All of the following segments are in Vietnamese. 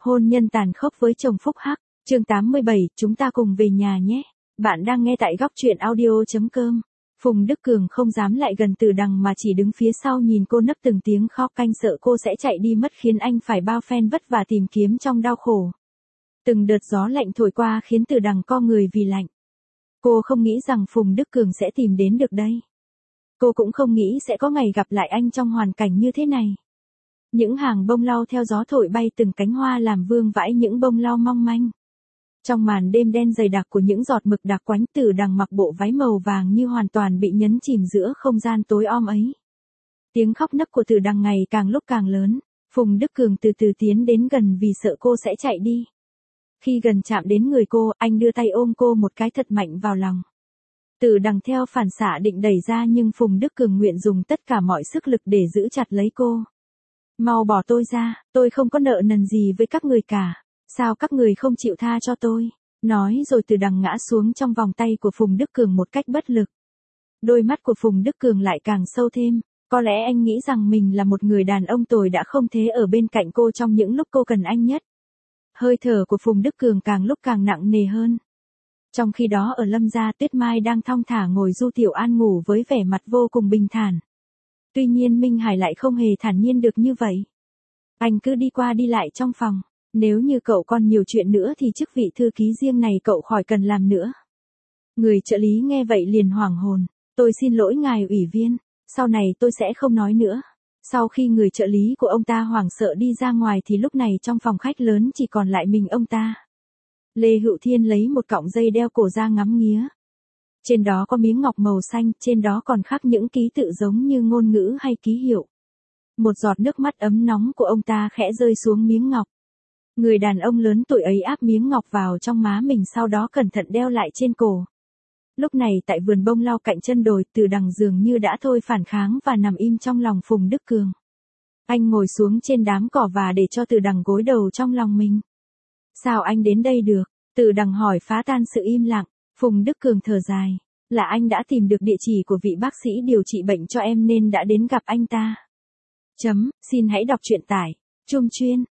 Hôn nhân tàn khốc với chồng phúc hắc, chương 87, chúng ta cùng về nhà nhé. Bạn đang nghe tại góc truyện audio.com. Phùng Đức Cường không dám lại gần Từ Đằng mà chỉ đứng phía sau nhìn cô nấc từng tiếng khóc, anh sợ cô sẽ chạy đi mất khiến anh phải bao phen vất vả tìm kiếm trong đau khổ. Từng đợt gió lạnh thổi qua khiến Từ Đằng co người vì lạnh. Cô không nghĩ rằng Phùng Đức Cường sẽ tìm đến được đây. Cô cũng không nghĩ sẽ có ngày gặp lại anh trong hoàn cảnh như thế này. Những hàng bông lau theo gió thổi bay từng cánh hoa làm vương vãi những bông lau mong manh. Trong màn đêm đen dày đặc của những giọt mực đặc quánh, Từ Đằng mặc bộ váy màu vàng như hoàn toàn bị nhấn chìm giữa không gian tối om ấy. Tiếng khóc nấc của Từ Đằng ngày càng lúc càng lớn, Phùng Đức Cường từ từ tiến đến gần vì sợ cô sẽ chạy đi. Khi gần chạm đến người cô, anh đưa tay ôm cô một cái thật mạnh vào lòng. Từ Đằng theo phản xạ định đẩy ra nhưng Phùng Đức Cường nguyện dùng tất cả mọi sức lực để giữ chặt lấy cô. Mau bỏ tôi ra, tôi không có nợ nần gì với các người cả. Sao các người không chịu tha cho tôi? Nói rồi Từ Đằng ngã xuống trong vòng tay của Phùng Đức Cường một cách bất lực. Đôi mắt của Phùng Đức Cường lại càng sâu thêm. Có lẽ anh nghĩ rằng mình là một người đàn ông tồi đã không thế ở bên cạnh cô trong những lúc cô cần anh nhất. Hơi thở của Phùng Đức Cường càng lúc càng nặng nề hơn. Trong khi đó ở Lâm gia, Tuyết Mai đang thong thả ngồi du Tiểu An ngủ với vẻ mặt vô cùng bình thản. Tuy nhiên Minh Hải lại không hề thản nhiên được như vậy. Anh cứ đi qua đi lại trong phòng. Nếu như cậu còn nhiều chuyện nữa thì chức vị thư ký riêng này cậu khỏi cần làm nữa. Người trợ lý nghe vậy liền hoảng hồn. Tôi xin lỗi ngài ủy viên, sau này tôi sẽ không nói nữa. Sau khi người trợ lý của ông ta hoảng sợ đi ra ngoài thì lúc này trong phòng khách lớn chỉ còn lại mình ông ta. Lê Hữu Thiên lấy một cọng dây đeo cổ ra ngắm nghía. Trên đó có miếng ngọc màu xanh, trên đó còn khắc những ký tự giống như ngôn ngữ hay ký hiệu. Một giọt nước mắt ấm nóng của ông ta khẽ rơi xuống miếng ngọc. Người đàn ông lớn tuổi ấy áp miếng ngọc vào trong má mình, sau đó cẩn thận đeo lại trên cổ. Lúc này tại vườn bông lau cạnh chân đồi, Từ Đằng dường như đã thôi phản kháng và nằm im trong lòng Phùng Đức Cường. Anh ngồi xuống trên đám cỏ và để cho Từ Đằng gối đầu trong lòng mình. Sao anh đến đây được? Từ Đằng hỏi phá tan sự im lặng. Phùng Đức Cường thở dài. Là anh đã tìm được địa chỉ của vị bác sĩ điều trị bệnh cho em nên đã đến gặp anh ta. Xin hãy đọc truyện tải. Trung chuyên,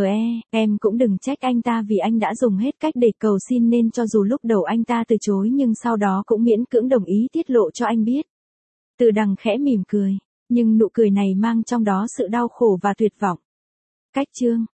em cũng đừng trách anh ta vì anh đã dùng hết cách để cầu xin nên cho dù lúc đầu anh ta từ chối nhưng sau đó cũng miễn cưỡng đồng ý tiết lộ cho anh biết. Từ Đằng khẽ mỉm cười, nhưng nụ cười này mang trong đó sự đau khổ và tuyệt vọng. Cách chương